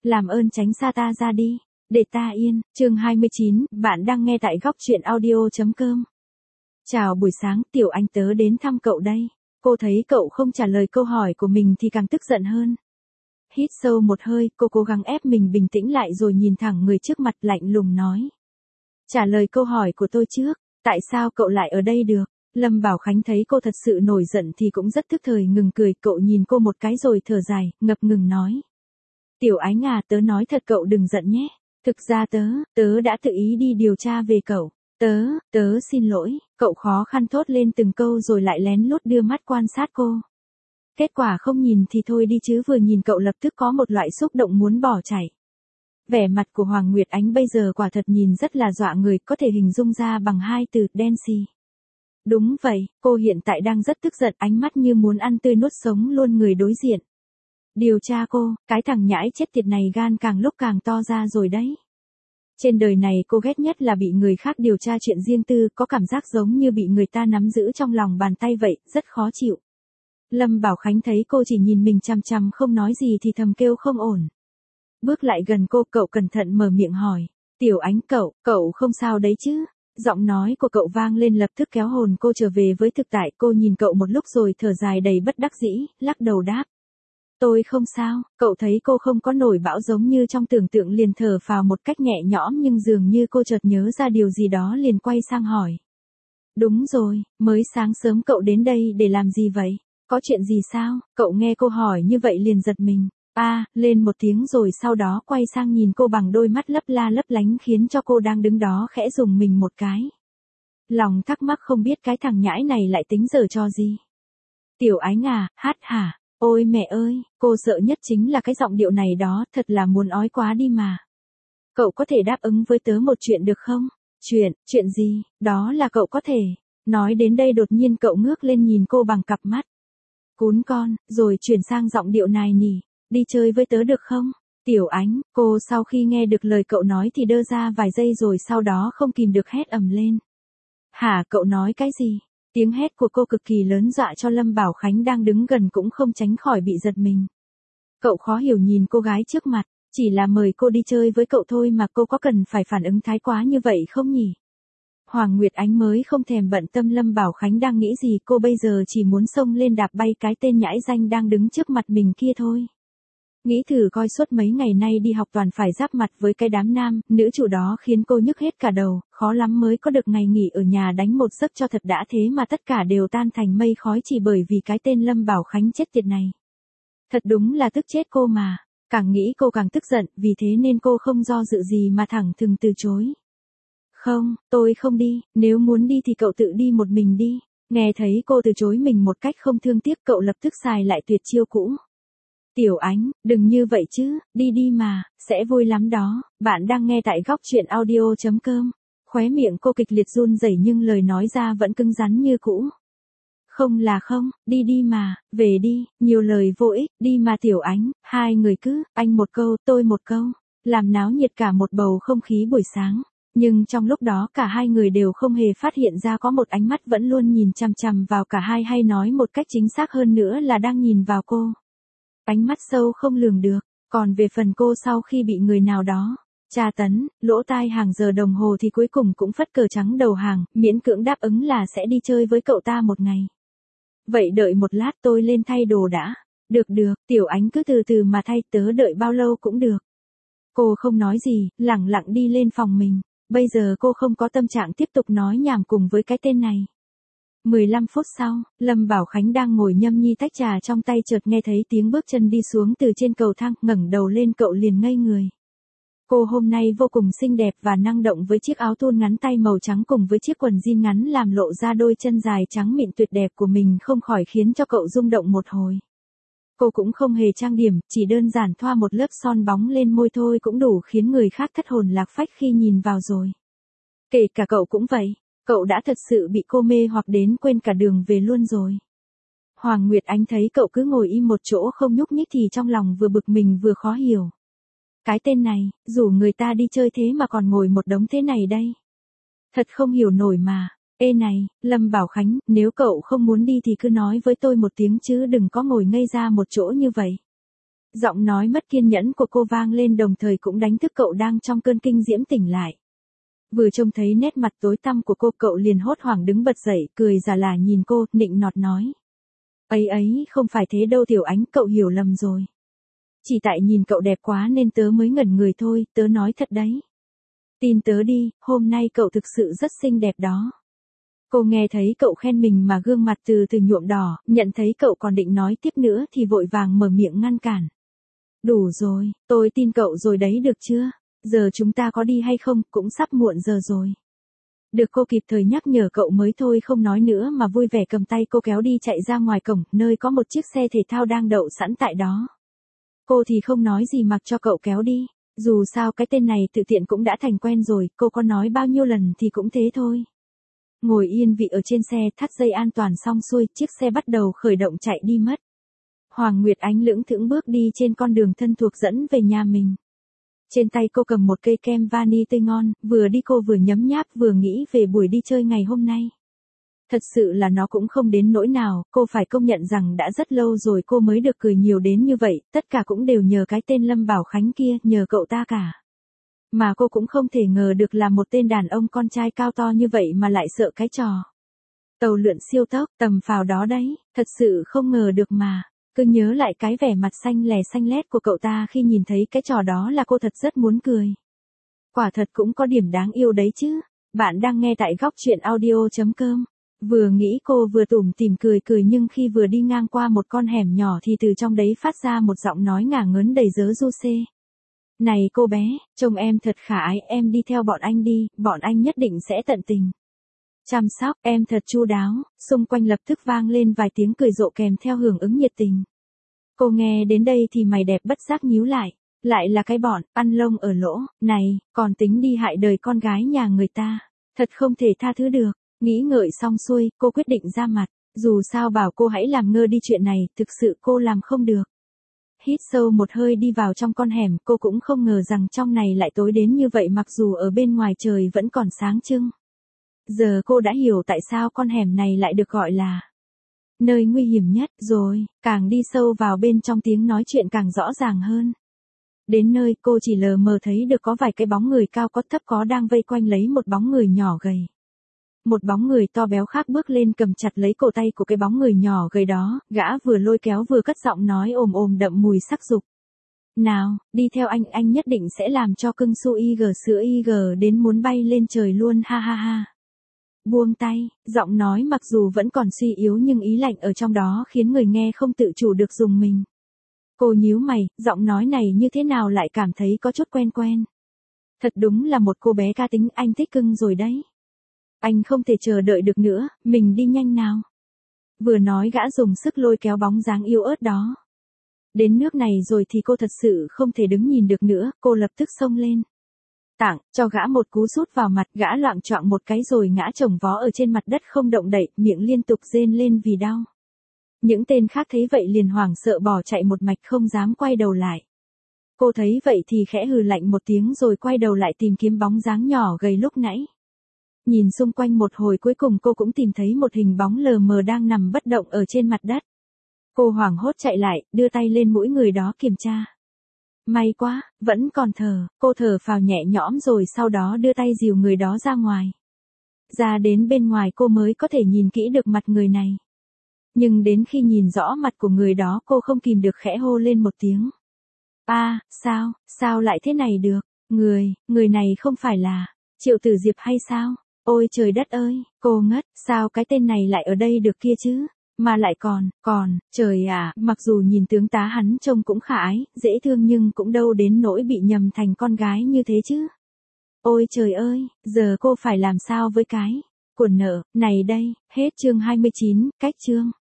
làm ơn tránh xa ta ra đi, để ta yên. Chương 29, bạn đang nghe tại góc truyện audio.com. Chào buổi sáng, Tiểu Ánh tớ đến thăm cậu đây. Cô thấy cậu không trả lời câu hỏi của mình thì càng tức giận hơn. Hít sâu một hơi, cô cố gắng ép mình bình tĩnh lại rồi nhìn thẳng người trước mặt lạnh lùng nói. Trả lời câu hỏi của tôi trước, tại sao cậu lại ở đây được? Lâm Bảo Khánh thấy cô thật sự nổi giận thì cũng rất tức thời ngừng cười, cậu nhìn cô một cái rồi thở dài, ngập ngừng nói. Tiểu Ánh à, tớ nói thật cậu đừng giận nhé. Thực ra tớ đã tự ý đi điều tra về cậu. Tớ xin lỗi, cậu khó khăn thốt lên từng câu rồi lại lén lút đưa mắt quan sát cô. Kết quả không nhìn thì thôi đi chứ vừa nhìn cậu lập tức có một loại xúc động muốn bỏ chạy. Vẻ mặt của Hoàng Nguyệt Ánh bây giờ quả thật nhìn rất là dọa người, có thể hình dung ra bằng hai từ, đen xì. Đúng vậy, cô hiện tại đang rất tức giận, ánh mắt như muốn ăn tươi nuốt sống luôn người đối diện. Điều tra cô, cái thằng nhãi chết tiệt này gan càng lúc càng to ra rồi đấy. Trên đời này cô ghét nhất là bị người khác điều tra chuyện riêng tư, có cảm giác giống như bị người ta nắm giữ trong lòng bàn tay vậy, rất khó chịu. Lâm Bảo Khánh thấy cô chỉ nhìn mình chằm chằm không nói gì thì thầm kêu không ổn. Bước lại gần cô, cậu cẩn thận mở miệng hỏi. Tiểu Ánh, cậu không sao đấy chứ? Giọng nói của cậu vang lên lập tức kéo hồn cô trở về với thực tại. Cô nhìn cậu một lúc rồi thở dài đầy bất đắc dĩ, lắc đầu đáp. Tôi không sao. Cậu thấy cô không có nổi bão giống như trong tưởng tượng liền thở phào một cách nhẹ nhõm, nhưng dường như cô chợt nhớ ra điều gì đó liền quay sang hỏi. Đúng rồi, mới sáng sớm cậu đến đây để làm gì vậy? Có chuyện gì sao? Cậu nghe cô hỏi như vậy liền giật mình. Lên một tiếng rồi sau đó quay sang nhìn cô bằng đôi mắt lấp la lấp lánh khiến cho cô đang đứng đó khẽ rùng mình một cái. Lòng thắc mắc không biết cái thằng nhãi này lại tính giở trò gì. Tiểu Ánh à, hát hả? Ôi mẹ ơi, cô sợ nhất chính là cái giọng điệu này đó, thật là muốn ói quá đi mà. Cậu có thể đáp ứng với tớ một chuyện được không? Chuyện gì? Đó là cậu có thể. Nói đến đây đột nhiên cậu ngước lên nhìn cô bằng cặp mắt. Cún con, rồi chuyển sang giọng điệu này nỉ. Đi chơi với tớ được không? Tiểu Ánh, cô sau khi nghe được lời cậu nói thì đơ ra vài giây rồi sau đó không kìm được hét ầm lên. Hả, cậu nói cái gì? Tiếng hét của cô cực kỳ lớn dọa cho Lâm Bảo Khánh đang đứng gần cũng không tránh khỏi bị giật mình. Cậu khó hiểu nhìn cô gái trước mặt, chỉ là mời cô đi chơi với cậu thôi mà cô có cần phải phản ứng thái quá như vậy không nhỉ? Hoàng Nguyệt Ánh mới không thèm bận tâm Lâm Bảo Khánh đang nghĩ gì, cô bây giờ chỉ muốn xông lên đạp bay cái tên nhãi danh đang đứng trước mặt mình kia thôi. Nghĩ thử coi suốt mấy ngày nay đi học toàn phải giáp mặt với cái đám nam, nữ chủ đó khiến cô nhức hết cả đầu, khó lắm mới có được ngày nghỉ ở nhà đánh một giấc cho thật đã, thế mà tất cả đều tan thành mây khói chỉ bởi vì cái tên Lâm Bảo Khánh chết tiệt này. Thật đúng là tức chết cô mà, càng nghĩ cô càng tức giận, vì thế nên cô không do dự gì mà thẳng thừng từ chối. Không, tôi không đi, nếu muốn đi thì cậu tự đi một mình đi. Nghe thấy cô từ chối mình một cách không thương tiếc, cậu lập tức xài lại tuyệt chiêu cũ. Tiểu Ánh, đừng như vậy chứ, đi mà, sẽ vui lắm đó. Bạn đang nghe tại góc truyện audio.com. Khóe miệng cô kịch liệt run rẩy nhưng lời nói ra vẫn cứng rắn như cũ. Không là không, đi mà, về đi, nhiều lời vô ích, đi mà Tiểu Ánh, hai người cứ, anh một câu, tôi một câu, làm náo nhiệt cả một bầu không khí buổi sáng. Nhưng trong lúc đó cả hai người đều không hề phát hiện ra có một ánh mắt vẫn luôn nhìn chằm chằm vào cả hai, hay nói một cách chính xác hơn nữa là đang nhìn vào cô. Ánh mắt sâu không lường được, còn về phần cô sau khi bị người nào đó tra tấn, lỗ tai hàng giờ đồng hồ thì cuối cùng cũng phất cờ trắng đầu hàng, miễn cưỡng đáp ứng là sẽ đi chơi với cậu ta một ngày. Vậy đợi một lát tôi lên thay đồ đã. Được, Tiểu Ánh cứ từ từ mà thay, tớ đợi bao lâu cũng được. Cô không nói gì, lẳng lặng đi lên phòng mình. Bây giờ cô không có tâm trạng tiếp tục nói nhảm cùng với cái tên này. 15 phút sau, Lâm Bảo Khánh đang ngồi nhâm nhi tách trà trong tay chợt nghe thấy tiếng bước chân đi xuống từ trên cầu thang, ngẩng đầu lên cậu liền ngây người. Cô hôm nay vô cùng xinh đẹp và năng động với chiếc áo thun ngắn tay màu trắng cùng với chiếc quần jean ngắn làm lộ ra đôi chân dài trắng mịn tuyệt đẹp của mình không khỏi khiến cho cậu rung động một hồi. Cô cũng không hề trang điểm, chỉ đơn giản thoa một lớp son bóng lên môi thôi cũng đủ khiến người khác thất hồn lạc phách khi nhìn vào rồi. Kể cả cậu cũng vậy, cậu đã thật sự bị cô mê hoặc đến quên cả đường về luôn rồi. Hoàng Nguyệt Ánh thấy cậu cứ ngồi im một chỗ không nhúc nhích thì trong lòng vừa bực mình vừa khó hiểu. Cái tên này, rủ người ta đi chơi thế mà còn ngồi một đống thế này đây. Thật không hiểu nổi mà. Ê này, Lâm Bảo Khánh, nếu cậu không muốn đi thì cứ nói với tôi một tiếng chứ đừng có ngồi ngây ra một chỗ như vậy. Giọng nói mất kiên nhẫn của cô vang lên đồng thời cũng đánh thức cậu đang trong cơn kinh diễm tỉnh lại. Vừa trông thấy nét mặt tối tăm của cô, cậu liền hốt hoảng đứng bật dậy, cười giả lả nhìn cô, nịnh nọt nói. Ấy ấy, không phải thế đâu Tiểu Ánh, cậu hiểu lầm rồi. Chỉ tại nhìn cậu đẹp quá nên tớ mới ngẩn người thôi, tớ nói thật đấy. Tin tớ đi, hôm nay cậu thực sự rất xinh đẹp đó. Cô nghe thấy cậu khen mình mà gương mặt từ từ nhuộm đỏ, nhận thấy cậu còn định nói tiếp nữa thì vội vàng mở miệng ngăn cản. Đủ rồi, tôi tin cậu rồi đấy được chưa? Giờ chúng ta có đi hay không, cũng sắp muộn giờ rồi. Được cô kịp thời nhắc nhở cậu mới thôi không nói nữa mà vui vẻ cầm tay cô kéo đi chạy ra ngoài cổng, nơi có một chiếc xe thể thao đang đậu sẵn tại đó. Cô thì không nói gì mặc cho cậu kéo đi. Dù sao cái tên này tự tiện cũng đã thành quen rồi, cô có nói bao nhiêu lần thì cũng thế thôi. Ngồi yên vị ở trên xe, thắt dây an toàn xong xuôi, chiếc xe bắt đầu khởi động chạy đi mất. Hoàng Nguyệt Ánh lững thững bước đi trên con đường thân thuộc dẫn về nhà mình. Trên tay cô cầm một cây kem vani tươi ngon, vừa đi cô vừa nhấm nháp vừa nghĩ về buổi đi chơi ngày hôm nay. Thật sự là nó cũng không đến nỗi nào, cô phải công nhận rằng đã rất lâu rồi cô mới được cười nhiều đến như vậy, tất cả cũng đều nhờ cái tên Lâm Bảo Khánh kia, nhờ cậu ta cả. Mà cô cũng không thể ngờ được là một tên đàn ông con trai cao to như vậy mà lại sợ cái trò tàu lượn siêu tốc, tầm phào đó đấy, thật sự không ngờ được mà. Cứ nhớ lại cái vẻ mặt xanh lè xanh lét của cậu ta khi nhìn thấy cái trò đó là cô thật rất muốn cười. Quả thật cũng có điểm đáng yêu đấy chứ. Bạn đang nghe tại góc truyện audio.com. Vừa nghĩ cô vừa tủm tỉm cười cười nhưng khi vừa đi ngang qua một con hẻm nhỏ thì từ trong đấy phát ra một giọng nói ngả ngớn đầy dớ du xê. Này cô bé, trông em thật khả ái, em đi theo bọn anh đi, bọn anh nhất định sẽ tận tình chăm sóc em thật chu đáo. Xung quanh lập tức vang lên vài tiếng cười rộ kèm theo hưởng ứng nhiệt tình. Cô nghe đến đây thì mày đẹp bất giác nhíu lại là cái bọn ăn lông ở lỗ này, còn tính đi hại đời con gái nhà người ta, thật không thể tha thứ được. Nghĩ ngợi xong xuôi, cô quyết định ra mặt, dù sao bảo cô hãy làm ngơ đi chuyện này, thực sự cô làm không được. Hít sâu một hơi đi vào trong con hẻm, cô cũng không ngờ rằng trong này lại tối đến như vậy mặc dù ở bên ngoài trời vẫn còn sáng trưng. Giờ cô đã hiểu tại sao con hẻm này lại được gọi là nơi nguy hiểm nhất rồi, càng đi sâu vào bên trong tiếng nói chuyện càng rõ ràng hơn. Đến nơi cô chỉ lờ mờ thấy được có vài cái bóng người cao có thấp có đang vây quanh lấy một bóng người nhỏ gầy. Một bóng người to béo khác bước lên cầm chặt lấy cổ tay của cái bóng người nhỏ gầy đó, gã vừa lôi kéo vừa cất giọng nói ồm ồm đậm mùi sắc dục. Nào, đi theo anh nhất định sẽ làm cho cưng su IG sữa IG đến muốn bay lên trời luôn ha ha ha. Buông tay, giọng nói mặc dù vẫn còn suy yếu nhưng ý lạnh ở trong đó khiến người nghe không tự chủ được rùng mình. Cô nhíu mày, giọng nói này như thế nào lại cảm thấy có chút quen quen. Thật đúng là một cô bé cá tính, anh thích cưng rồi đấy. Anh không thể chờ đợi được nữa, mình đi nhanh nào. Vừa nói gã dùng sức lôi kéo bóng dáng yếu ớt đó. Đến nước này rồi thì cô thật sự không thể đứng nhìn được nữa, cô lập tức xông lên. Tặng cho gã một cú sút vào mặt, gã loạng choạng một cái rồi ngã chồng vó ở trên mặt đất không động đậy, miệng liên tục rên lên vì đau. Những tên khác thấy vậy liền hoảng sợ bỏ chạy một mạch không dám quay đầu lại. Cô thấy vậy thì khẽ hừ lạnh một tiếng rồi quay đầu lại tìm kiếm bóng dáng nhỏ gầy lúc nãy. Nhìn xung quanh một hồi cuối cùng cô cũng tìm thấy một hình bóng lờ mờ đang nằm bất động ở trên mặt đất. Cô hoảng hốt chạy lại, đưa tay lên mũi người đó kiểm tra. May quá, vẫn còn thở, cô thở phào nhẹ nhõm rồi sau đó đưa tay dìu người đó ra ngoài. Ra đến bên ngoài cô mới có thể nhìn kỹ được mặt người này. Nhưng đến khi nhìn rõ mặt của người đó cô không kìm được khẽ hô lên một tiếng. Sao lại thế này được? Người này không phải là Triệu Tử Diệp hay sao? Ôi trời đất ơi, cô ngất, sao cái tên này lại ở đây được kia chứ? Mà lại trời à, mặc dù nhìn tướng tá hắn trông cũng khả ái, dễ thương nhưng cũng đâu đến nỗi bị nhầm thành con gái như thế chứ. Ôi trời ơi, giờ cô phải làm sao với cái quần nợ này đây, hết chương 29, cách chương.